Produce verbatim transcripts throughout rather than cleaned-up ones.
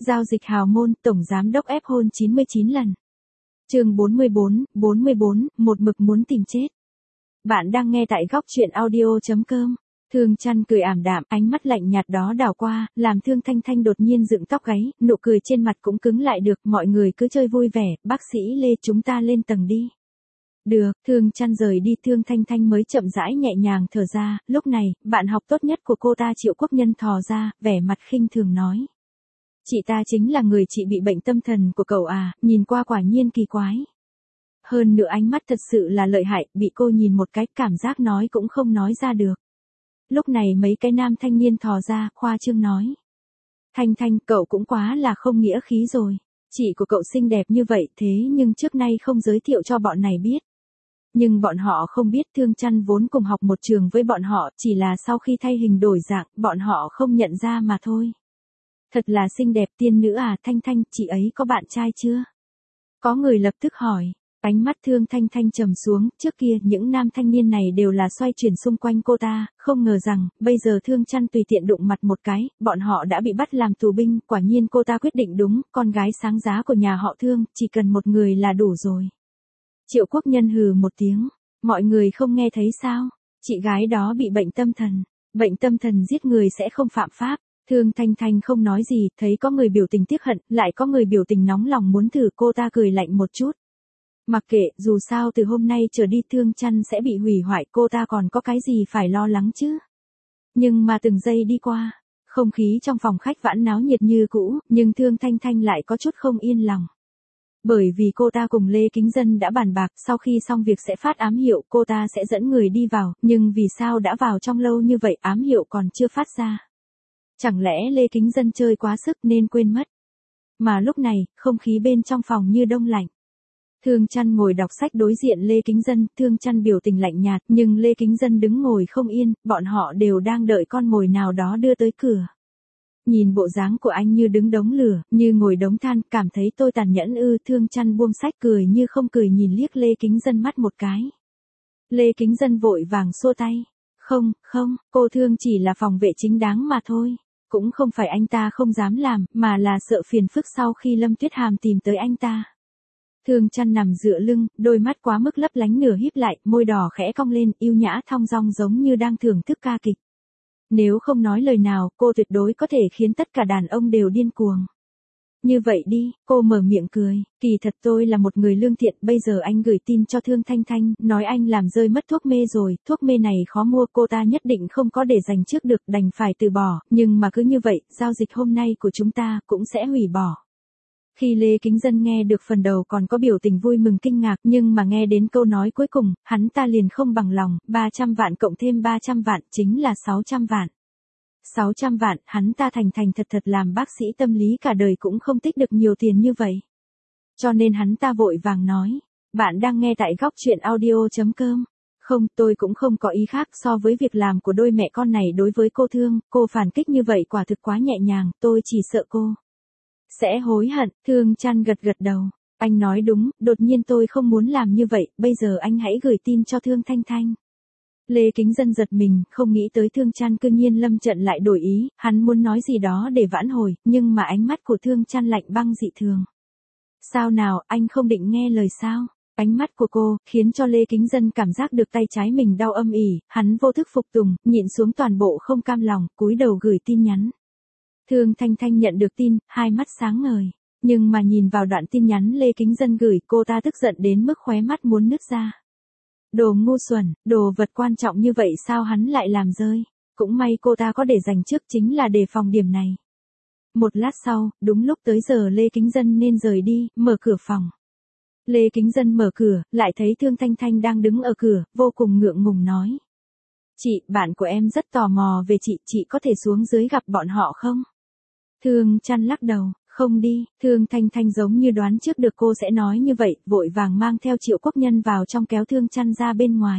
Giao dịch hào môn, tổng giám đốc ép hôn chín mươi chín lần. Chương bốn mươi bốn, bốn mươi bốn, một mực muốn tìm chết. Bạn đang nghe tại góc truyện audio chấm com. Thương Chăn cười ảm đạm, ánh mắt lạnh nhạt đó đảo qua, làm Thương Thanh Thanh đột nhiên dựng tóc gáy, nụ cười trên mặt cũng cứng lại được, mọi người cứ chơi vui vẻ, bác sĩ Lê chúng ta lên tầng đi. Được, Thương Chăn rời đi, Thương Thanh Thanh mới chậm rãi nhẹ nhàng thở ra, lúc này, bạn học tốt nhất của cô ta Triệu Quốc Nhân thò ra, vẻ mặt khinh thường nói. Chị ta chính là người chị bị bệnh tâm thần của cậu à, nhìn qua quả nhiên kỳ quái. Hơn nữa ánh mắt thật sự là lợi hại, bị cô nhìn một cái, cảm giác nói cũng không nói ra được. Lúc này mấy cái nam thanh niên thò ra, khoa trương nói. Thanh Thanh, cậu cũng quá là không nghĩa khí rồi. Chị của cậu xinh đẹp như vậy thế nhưng trước nay không giới thiệu cho bọn này biết. Nhưng bọn họ không biết Thương Chăn vốn cùng học một trường với bọn họ, chỉ là sau khi thay hình đổi dạng, bọn họ không nhận ra mà thôi. Thật là xinh đẹp tiên nữ à, Thanh Thanh, chị ấy có bạn trai chưa? Có người lập tức hỏi. Ánh mắt Thương Thanh Thanh trầm xuống, trước kia những nam thanh niên này đều là xoay chuyển xung quanh cô ta, không ngờ rằng, bây giờ Thương Chăn tùy tiện đụng mặt một cái, bọn họ đã bị bắt làm tù binh, quả nhiên cô ta quyết định đúng, con gái sáng giá của nhà họ Thương, chỉ cần một người là đủ rồi. Triệu Quốc Nhân hừ một tiếng, mọi người không nghe thấy sao, chị gái đó bị bệnh tâm thần, bệnh tâm thần giết người sẽ không phạm pháp. Thương Thanh Thanh không nói gì, thấy có người biểu tình tiếc hận, lại có người biểu tình nóng lòng muốn thử, cô ta cười lạnh một chút. Mặc kệ, dù sao từ hôm nay trở đi Thương Chăn sẽ bị hủy hoại, cô ta còn có cái gì phải lo lắng chứ. Nhưng mà từng giây đi qua, không khí trong phòng khách vẫn náo nhiệt như cũ, nhưng Thương Thanh Thanh lại có chút không yên lòng. Bởi vì cô ta cùng Lê Kính Dân đã bàn bạc, sau khi xong việc sẽ phát ám hiệu, cô ta sẽ dẫn người đi vào, nhưng vì sao đã vào trong lâu như vậy ám hiệu còn chưa phát ra. Chẳng lẽ Lê Kính Dân chơi quá sức nên quên mất. Mà lúc này, không khí bên trong phòng như đông lạnh. Thương Chăn ngồi đọc sách đối diện Lê Kính Dân, Thương Chăn biểu tình lạnh nhạt, nhưng Lê Kính Dân đứng ngồi không yên, bọn họ đều đang đợi con mồi nào đó đưa tới cửa. Nhìn bộ dáng của anh như đứng đống lửa, như ngồi đống than, cảm thấy tôi tàn nhẫn ư, Thương Chăn buông sách cười như không cười nhìn liếc Lê Kính Dân mắt một cái. Lê Kính Dân vội vàng xua tay. Không, không, cô Thương chỉ là phòng vệ chính đáng mà thôi. Cũng không phải anh ta không dám làm, mà là sợ phiền phức sau khi Lâm Tuyết Hàm tìm tới anh ta. Thương Chăn nằm dựa lưng, đôi mắt quá mức lấp lánh nửa híp lại, môi đỏ khẽ cong lên, yêu nhã thong dong giống như đang thưởng thức ca kịch. Nếu không nói lời nào, cô tuyệt đối có thể khiến tất cả đàn ông đều điên cuồng. Như vậy đi, cô mở miệng cười, kỳ thật tôi là một người lương thiện, bây giờ anh gửi tin cho Thương Thanh Thanh, nói anh làm rơi mất thuốc mê rồi, thuốc mê này khó mua, cô ta nhất định không có để dành trước được, đành phải từ bỏ, nhưng mà cứ như vậy, giao dịch hôm nay của chúng ta cũng sẽ hủy bỏ. Khi Lê Kính Dân nghe được phần đầu còn có biểu tình vui mừng kinh ngạc, nhưng mà nghe đến câu nói cuối cùng, hắn ta liền không bằng lòng, ba trăm vạn cộng thêm ba trăm vạn chính là sáu trăm vạn. sáu trăm vạn, hắn ta thành thành thật thật làm bác sĩ tâm lý cả đời cũng không tích được nhiều tiền như vậy. Cho nên hắn ta vội vàng nói, bạn đang nghe tại góc truyện audio chấm com. Không, tôi cũng không có ý khác so với việc làm của đôi mẹ con này đối với cô Thương, cô phản kích như vậy quả thực quá nhẹ nhàng, tôi chỉ sợ cô sẽ hối hận. Thương Chăn gật gật đầu, anh nói đúng, đột nhiên tôi không muốn làm như vậy, bây giờ anh hãy gửi tin cho Thương Thanh Thanh. Lê Kính Dân giật mình, không nghĩ tới Thương Chăn cư nhiên lâm trận lại đổi ý, hắn muốn nói gì đó để vãn hồi, nhưng mà ánh mắt của Thương Chăn lạnh băng dị thường. Sao nào, anh không định nghe lời sao? Ánh mắt của cô, khiến cho Lê Kính Dân cảm giác được tay trái mình đau âm ỉ, hắn vô thức phục tùng, nhịn xuống toàn bộ không cam lòng, cúi đầu gửi tin nhắn. Thương Thanh Thanh nhận được tin, hai mắt sáng ngời, nhưng mà nhìn vào đoạn tin nhắn Lê Kính Dân gửi, cô ta tức giận đến mức khóe mắt muốn nứt ra. Đồ ngu xuẩn, đồ vật quan trọng như vậy sao hắn lại làm rơi, cũng may cô ta có để dành trước chính là đề phòng điểm này. Một lát sau, đúng lúc tới giờ Lê Kính Dân nên rời đi, mở cửa phòng. Lê Kính Dân mở cửa, lại thấy Thương Thanh Thanh đang đứng ở cửa, vô cùng ngượng ngùng nói. Chị, bạn của em rất tò mò về chị, chị có thể xuống dưới gặp bọn họ không? Thương Chăn lắc đầu, không đi, Thương Thanh Thanh giống như đoán trước được cô sẽ nói như vậy, vội vàng mang theo Triệu Quốc Nhân vào trong kéo Thương Chăn ra bên ngoài.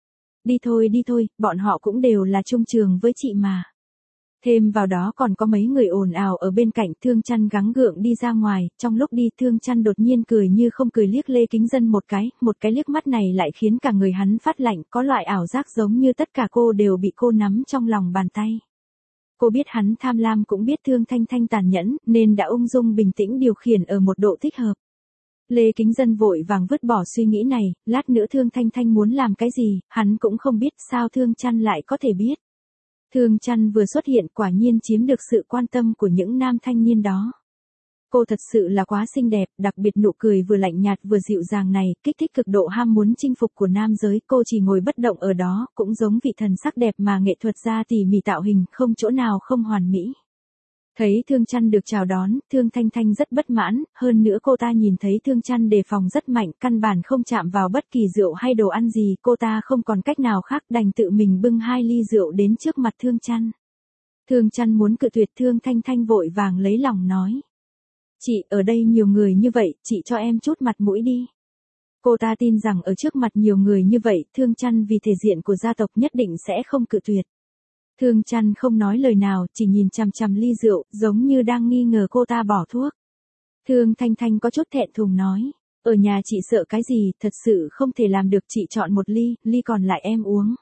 Đi thôi đi thôi, bọn họ cũng đều là chung trường với chị mà. Thêm vào đó còn có mấy người ồn ào ở bên cạnh, Thương Chăn gắng gượng đi ra ngoài, trong lúc đi Thương Chăn đột nhiên cười như không cười liếc Lê Kính Dân một cái, một cái liếc mắt này lại khiến cả người hắn phát lạnh, có loại ảo giác giống như tất cả cô đều bị cô nắm trong lòng bàn tay. Cô biết hắn tham lam cũng biết Thương Thanh Thanh tàn nhẫn, nên đã ung dung bình tĩnh điều khiển ở một độ thích hợp. Lê Kính Dân vội vàng vứt bỏ suy nghĩ này, lát nữa Thương Thanh Thanh muốn làm cái gì, hắn cũng không biết, sao Thương Chăn lại có thể biết. Thương Chăn vừa xuất hiện quả nhiên chiếm được sự quan tâm của những nam thanh niên đó. Cô thật sự là quá xinh đẹp, đặc biệt nụ cười vừa lạnh nhạt vừa dịu dàng này, kích thích cực độ ham muốn chinh phục của nam giới. Cô chỉ ngồi bất động ở đó, cũng giống vị thần sắc đẹp mà nghệ thuật gia tỉ mỉ tạo hình, không chỗ nào không hoàn mỹ. Thấy Thương Chăn được chào đón, Thương Thanh Thanh rất bất mãn, hơn nữa cô ta nhìn thấy Thương Chăn đề phòng rất mạnh, căn bản không chạm vào bất kỳ rượu hay đồ ăn gì, cô ta không còn cách nào khác đành tự mình bưng hai ly rượu đến trước mặt Thương Chăn. Thương Chăn muốn cự tuyệt, Thương Thanh Thanh vội vàng lấy lòng nói. Chị, ở đây nhiều người như vậy, chị cho em chút mặt mũi đi. Cô ta tin rằng ở trước mặt nhiều người như vậy, Thương Chăn vì thể diện của gia tộc nhất định sẽ không cự tuyệt. Thương Chăn không nói lời nào, chỉ nhìn chằm chằm ly rượu, giống như đang nghi ngờ cô ta bỏ thuốc. Thương Thanh Thanh có chút thẹn thùng nói, ở nhà chị sợ cái gì, thật sự không thể làm được, chị chọn một ly, ly còn lại em uống.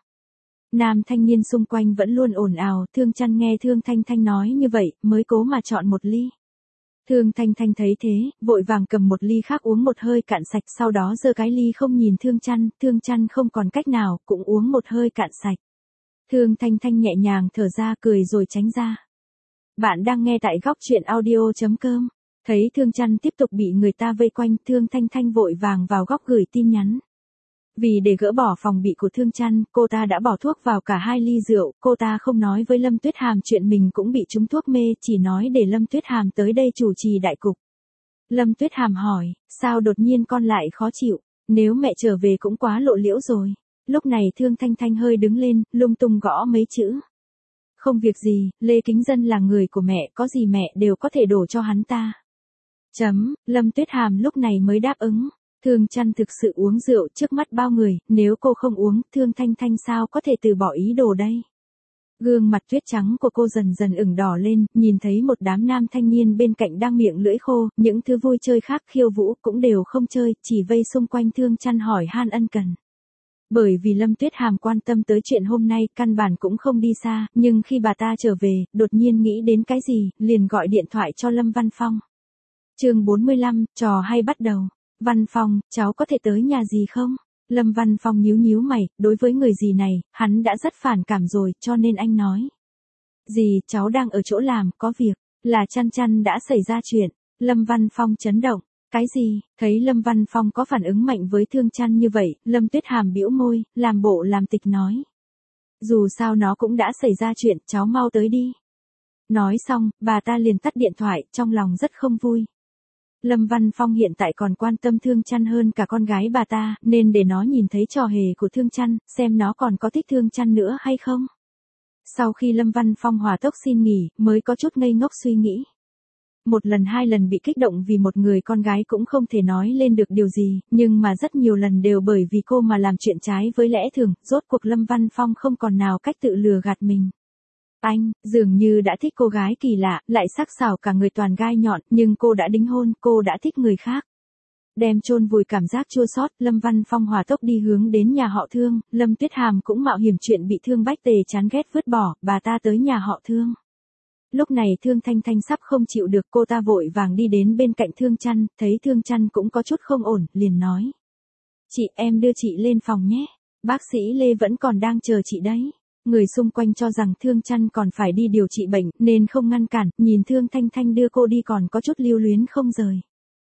Nam thanh niên xung quanh vẫn luôn ồn ào, Thương Chăn nghe Thương Thanh Thanh nói như vậy, mới cố mà chọn một ly. Thương Thanh Thanh thấy thế, vội vàng cầm một ly khác uống một hơi cạn sạch, sau đó giơ cái ly không nhìn Thương Chăn, Thương Chăn không còn cách nào, cũng uống một hơi cạn sạch. Thương Thanh Thanh nhẹ nhàng thở ra, cười rồi tránh ra. Bạn đang nghe tại góc truyện audio chấm com. Thấy Thương Chăn tiếp tục bị người ta vây quanh, Thương Thanh Thanh vội vàng vào góc gửi tin nhắn. Vì để gỡ bỏ phòng bị của Thương Chăn, cô ta đã bỏ thuốc vào cả hai ly rượu, cô ta không nói với Lâm Tuyết Hàm chuyện mình cũng bị trúng thuốc mê, chỉ nói để Lâm Tuyết Hàm tới đây chủ trì đại cục. Lâm Tuyết Hàm hỏi, sao đột nhiên con lại khó chịu, nếu mẹ trở về cũng quá lộ liễu rồi. Lúc này Thương Thanh Thanh hơi đứng lên, lung tung gõ mấy chữ. Không việc gì, Lê Kính Dân là người của mẹ, có gì mẹ đều có thể đổ cho hắn ta. Chấm, Lâm Tuyết Hàm lúc này mới đáp ứng. Thương Chăn thực sự uống rượu trước mắt bao người, nếu cô không uống, Thương Thanh Thanh sao có thể từ bỏ ý đồ đây. Gương mặt tuyết trắng của cô dần dần ửng đỏ lên, nhìn thấy một đám nam thanh niên bên cạnh đang miệng lưỡi khô, những thứ vui chơi khác khiêu vũ cũng đều không chơi, chỉ vây xung quanh Thương Chăn hỏi han ân cần. Bởi vì Lâm Tuyết Hàm quan tâm tới chuyện hôm nay, căn bản cũng không đi xa, nhưng khi bà ta trở về, đột nhiên nghĩ đến cái gì, liền gọi điện thoại cho Lâm Văn Phong. Chương bốn mươi lăm, trò hay bắt đầu. Văn Phong, cháu có thể tới nhà gì không? Lâm Văn Phong nhíu nhíu mày, đối với người gì này, hắn đã rất phản cảm rồi, cho nên anh nói. Dì, cháu đang ở chỗ làm, có việc, là Chăn Chăn đã xảy ra chuyện. Lâm Văn Phong chấn động. Cái gì? Thấy Lâm Văn Phong có phản ứng mạnh với Thương Chăn như vậy, Lâm Tuyết Hàm bĩu môi, làm bộ làm tịch nói. Dù sao nó cũng đã xảy ra chuyện, cháu mau tới đi. Nói xong, bà ta liền tắt điện thoại, trong lòng rất không vui. Lâm Văn Phong hiện tại còn quan tâm Thương Chăn hơn cả con gái bà ta, nên để nó nhìn thấy trò hề của Thương Chăn, xem nó còn có thích Thương Chăn nữa hay không. Sau khi Lâm Văn Phong hòa tốc xin nghỉ, mới có chút ngây ngốc suy nghĩ. Một lần hai lần bị kích động vì một người con gái cũng không thể nói lên được điều gì, nhưng mà rất nhiều lần đều bởi vì cô mà làm chuyện trái với lẽ thường, rốt cuộc Lâm Văn Phong không còn nào cách tự lừa gạt mình. Anh, dường như đã thích cô gái kỳ lạ, lại sắc sảo cả người toàn gai nhọn, nhưng cô đã đính hôn, cô đã thích người khác. Đem chôn vùi cảm giác chua xót, Lâm Văn Phong hòa tốc đi hướng đến nhà họ Thương, Lâm Tuyết Hàm cũng mạo hiểm chuyện bị Thương Bách Tề chán ghét vứt bỏ, bà ta tới nhà họ Thương. Lúc này Thương Thanh Thanh sắp không chịu được, cô ta vội vàng đi đến bên cạnh Thương Chăn, thấy Thương Chăn cũng có chút không ổn, liền nói. Chị, em đưa chị lên phòng nhé, bác sĩ Lê vẫn còn đang chờ chị đấy. Người xung quanh cho rằng Thương Chăn còn phải đi điều trị bệnh, nên không ngăn cản, nhìn Thương Thanh Thanh đưa cô đi còn có chút lưu luyến không rời.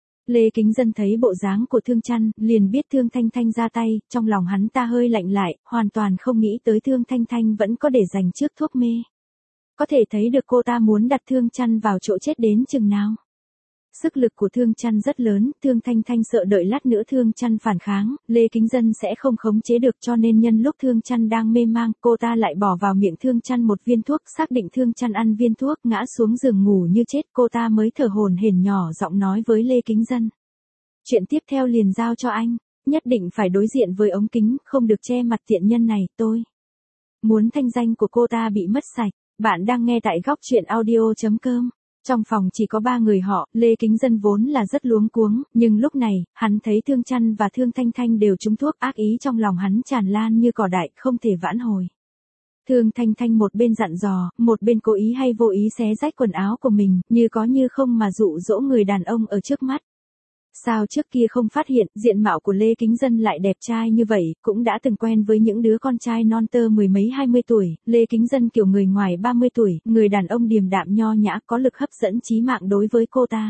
Lê Kính Dân thấy bộ dáng của Thương Chăn, liền biết Thương Thanh Thanh ra tay, trong lòng hắn ta hơi lạnh lại, hoàn toàn không nghĩ tới Thương Thanh Thanh vẫn có để dành trước thuốc mê. Có thể thấy được cô ta muốn đặt Thương Chăn vào chỗ chết đến chừng nào. Sức lực của Thương Chăn rất lớn, Thương Thanh Thanh sợ đợi lát nữa Thương Chăn phản kháng, Lê Kính Dân sẽ không khống chế được, cho nên nhân lúc Thương Chăn đang mê mang, cô ta lại bỏ vào miệng Thương Chăn một viên thuốc, xác định Thương Chăn ăn viên thuốc, ngã xuống giường ngủ như chết, cô ta mới thở hổn hển nhỏ giọng nói với Lê Kính Dân. Chuyện tiếp theo liền giao cho anh, nhất định phải đối diện với ống kính, không được che mặt tiện nhân này, tôi muốn thanh danh của cô ta bị mất sạch. Bạn đang nghe tại góc truyện audio chấm com. Trong phòng chỉ có ba người họ, Lê Kính Dân vốn là rất luống cuống, nhưng lúc này, hắn thấy Thương Chăn và Thương Thanh Thanh đều trúng thuốc, ác ý trong lòng hắn tràn lan như cỏ dại, không thể vãn hồi. Thương Thanh Thanh một bên dặn dò, một bên cố ý hay vô ý xé rách quần áo của mình, như có như không mà dụ dỗ người đàn ông ở trước mắt. Sao trước kia không phát hiện, diện mạo của Lê Kính Dân lại đẹp trai như vậy, cũng đã từng quen với những đứa con trai non tơ mười mấy hai mươi tuổi, Lê Kính Dân kiểu người ngoài ba mươi tuổi, người đàn ông điềm đạm nho nhã có lực hấp dẫn chí mạng đối với cô ta.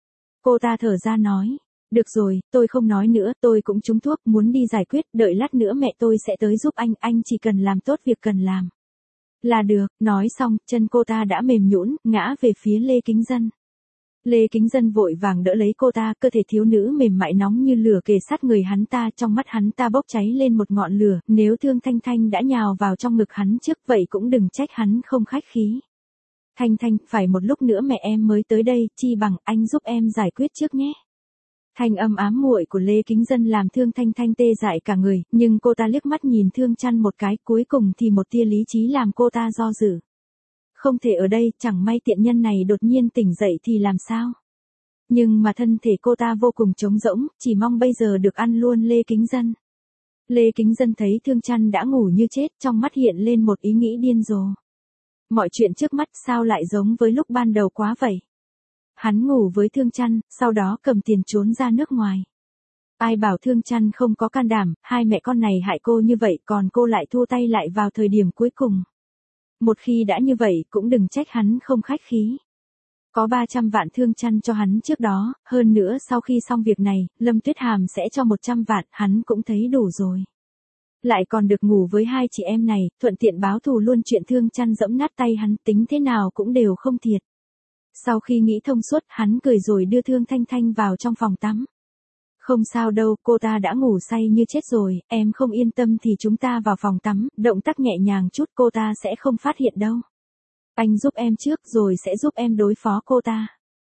Cô ta thở ra nói, được rồi, tôi không nói nữa, tôi cũng trúng thuốc, muốn đi giải quyết, đợi lát nữa mẹ tôi sẽ tới giúp anh, anh chỉ cần làm tốt việc cần làm. Là được, nói xong, chân cô ta đã mềm nhũn, ngã về phía Lê Kính Dân. Lê Kính Dân vội vàng đỡ lấy cô ta, cơ thể thiếu nữ mềm mại nóng như lửa kề sát người hắn ta, trong mắt hắn ta bốc cháy lên một ngọn lửa, nếu Thương Thanh Thanh đã nhào vào trong ngực hắn trước vậy cũng đừng trách hắn không khách khí. Thanh Thanh, phải một lúc nữa mẹ em mới tới đây, chi bằng anh giúp em giải quyết trước nhé. Thanh âm ám muội của Lê Kính Dân làm Thương Thanh Thanh tê dại cả người, nhưng cô ta liếc mắt nhìn Thương Chăn một cái, cuối cùng thì một tia lý trí làm cô ta do dự. Không thể ở đây, chẳng may tiện nhân này đột nhiên tỉnh dậy thì làm sao? Nhưng mà thân thể cô ta vô cùng trống rỗng, chỉ mong bây giờ được ăn luôn Lê Kính Dân. Lê Kính Dân thấy Thương Chăn đã ngủ như chết, trong mắt hiện lên một ý nghĩ điên rồ. Mọi chuyện trước mắt sao lại giống với lúc ban đầu quá vậy? Hắn ngủ với Thương Chăn, sau đó cầm tiền trốn ra nước ngoài. Ai bảo Thương Chăn không có can đảm, hai mẹ con này hại cô như vậy còn cô lại thua tay lại vào thời điểm cuối cùng. Một khi đã như vậy cũng đừng trách hắn không khách khí. Có ba trăm vạn Thương Chăn cho hắn trước đó, hơn nữa sau khi xong việc này, Lâm Tuyết Hàm sẽ cho một trăm vạn, hắn cũng thấy đủ rồi. Lại còn được ngủ với hai chị em này, thuận tiện báo thù luôn chuyện Thương Chăn giẫm nát tay hắn, tính thế nào cũng đều không thiệt. Sau khi nghĩ thông suốt, hắn cười rồi đưa Thương Thanh Thanh vào trong phòng tắm. Không sao đâu, cô ta đã ngủ say như chết rồi, em không yên tâm thì chúng ta vào phòng tắm, động tác nhẹ nhàng chút cô ta sẽ không phát hiện đâu. Anh giúp em trước rồi sẽ giúp em đối phó cô ta.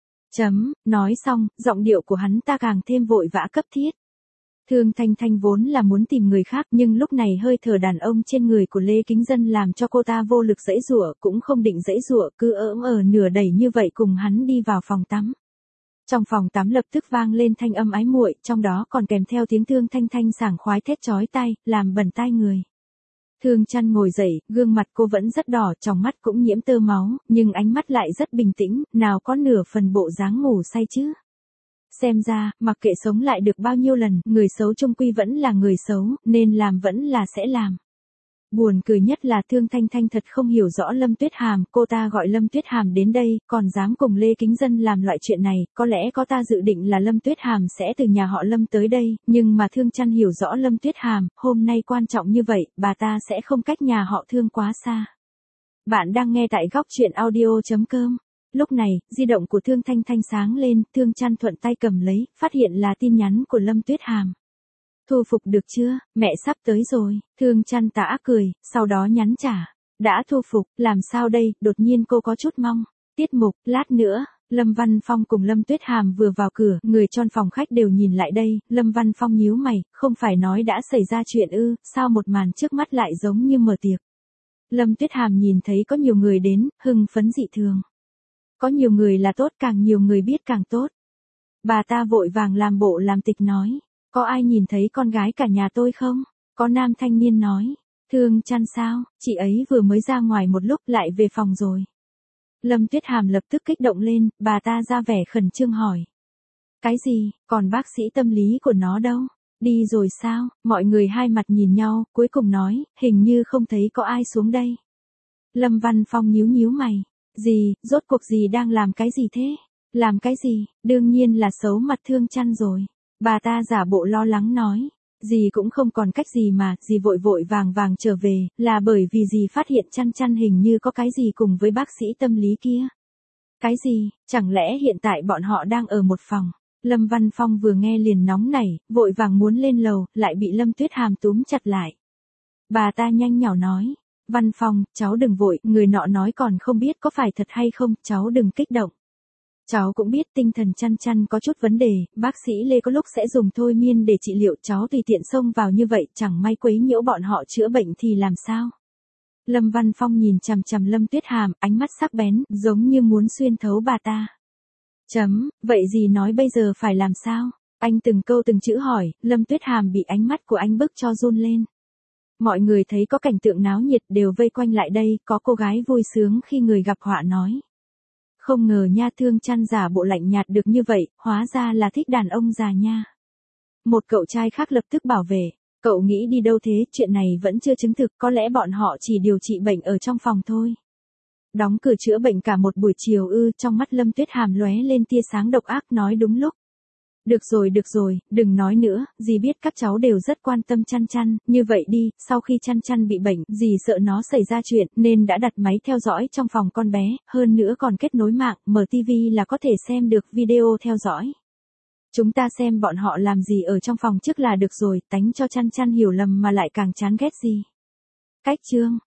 Chấm, nói xong, giọng điệu của hắn ta càng thêm vội vã cấp thiết. Thương Thanh Thanh vốn là muốn tìm người khác nhưng lúc này hơi thở đàn ông trên người của Lê Kính Dân làm cho cô ta vô lực giãy giụa, cũng không định giãy giụa, cứ ỡm ở nửa đẩy như vậy cùng hắn đi vào phòng tắm. Trong phòng tắm lập tức vang lên thanh âm ái muội, trong đó còn kèm theo tiếng Thương Thanh Thanh sảng khoái thét chói tai, làm bẩn tai người. Thương Chăn ngồi dậy, gương mặt cô vẫn rất đỏ, trong mắt cũng nhiễm tơ máu, nhưng ánh mắt lại rất bình tĩnh, nào có nửa phần bộ dáng ngủ say chứ. Xem ra, mặc kệ sống lại được bao nhiêu lần, người xấu chung quy vẫn là người xấu, nên làm vẫn là sẽ làm. Buồn cười nhất là Thương Thanh Thanh thật không hiểu rõ Lâm Tuyết Hàm, cô ta gọi Lâm Tuyết Hàm đến đây, còn dám cùng Lê Kính Dân làm loại chuyện này, có lẽ có ta dự định là Lâm Tuyết Hàm sẽ từ nhà họ Lâm tới đây, nhưng mà Thương Chăn hiểu rõ Lâm Tuyết Hàm, hôm nay quan trọng như vậy, bà ta sẽ không cách nhà họ Thương quá xa. Bạn đang nghe tại góc truyện audio chấm com. Lúc này, di động của Thương Thanh Thanh sáng lên, Thương Chăn thuận tay cầm lấy, phát hiện là tin nhắn của Lâm Tuyết Hàm. Thu phục được chưa, mẹ sắp tới rồi, Thương Chăn tà ác cười, sau đó nhắn trả. Đã thu phục, làm sao đây, đột nhiên cô có chút mong. Tiết mục, lát nữa, Lâm Văn Phong cùng Lâm Tuyết Hàm vừa vào cửa, người trong phòng khách đều nhìn lại đây, Lâm Văn Phong nhíu mày, không phải nói đã xảy ra chuyện ư, sao một màn trước mắt lại giống như mở tiệc. Lâm Tuyết Hàm nhìn thấy có nhiều người đến, hưng phấn dị thường. Có nhiều người là tốt, càng nhiều người biết càng tốt. Bà ta vội vàng làm bộ làm tịch nói. Có ai nhìn thấy con gái cả nhà tôi không? Có nam thanh niên nói. Thương Chăn sao, chị ấy vừa mới ra ngoài một lúc lại về phòng rồi. Lâm Tuyết Hàm lập tức kích động lên, bà ta ra vẻ khẩn trương hỏi. Cái gì, còn bác sĩ tâm lý của nó đâu? Đi rồi sao? Mọi người hai mặt nhìn nhau, cuối cùng nói, hình như không thấy có ai xuống đây. Lâm Văn Phong nhíu nhíu mày. Gì, rốt cuộc gì đang làm cái gì thế? Làm cái gì, đương nhiên là xấu mặt Thương Chăn rồi. Bà ta giả bộ lo lắng nói. Dì cũng không còn cách gì mà, dì vội vội vàng vàng trở về, là bởi vì dì phát hiện Chăn Chăn hình như có cái gì cùng với bác sĩ tâm lý kia. Cái gì, chẳng lẽ hiện tại bọn họ đang ở một phòng? Lâm Văn Phong vừa nghe liền nóng nảy, vội vàng muốn lên lầu, lại bị Lâm Tuyết Hàm túm chặt lại. Bà ta nhanh nhỏ nói. Văn Phong, cháu đừng vội, người nọ nói còn không biết có phải thật hay không, cháu đừng kích động. Cháu cũng biết tinh thần Chăn Chăn có chút vấn đề, bác sĩ Lê có lúc sẽ dùng thôi miên để trị liệu, cháu tùy tiện xông vào như vậy, chẳng may quấy nhiễu bọn họ chữa bệnh thì làm sao? Lâm Văn Phong nhìn chằm chằm Lâm Tuyết Hàm, ánh mắt sắc bén, giống như muốn xuyên thấu bà ta. Chấm, vậy gì nói bây giờ phải làm sao? Anh từng câu từng chữ hỏi, Lâm Tuyết Hàm bị ánh mắt của anh bức cho run lên. Mọi người thấy có cảnh tượng náo nhiệt đều vây quanh lại đây, có cô gái vui sướng khi người gặp họa nói. Không ngờ nha, Thương Chăn giả bộ lạnh nhạt được như vậy, hóa ra là thích đàn ông già nha. Một cậu trai khác lập tức bảo vệ, cậu nghĩ đi đâu thế, chuyện này vẫn chưa chứng thực, có lẽ bọn họ chỉ điều trị bệnh ở trong phòng thôi. Đóng cửa chữa bệnh cả một buổi chiều ư, trong mắt Lâm Tuyết Hàm lóe lên tia sáng độc ác, nói đúng lúc. Được rồi được rồi, đừng nói nữa, dì biết các cháu đều rất quan tâm Chăn Chăn, như vậy đi, sau khi Chăn Chăn bị bệnh, dì sợ nó xảy ra chuyện, nên đã đặt máy theo dõi trong phòng con bé, hơn nữa còn kết nối mạng, mở tivi là có thể xem được video theo dõi. Chúng ta xem bọn họ làm gì ở trong phòng trước là được rồi, tánh cho Chăn Chăn hiểu lầm mà lại càng chán ghét gì. Cách chương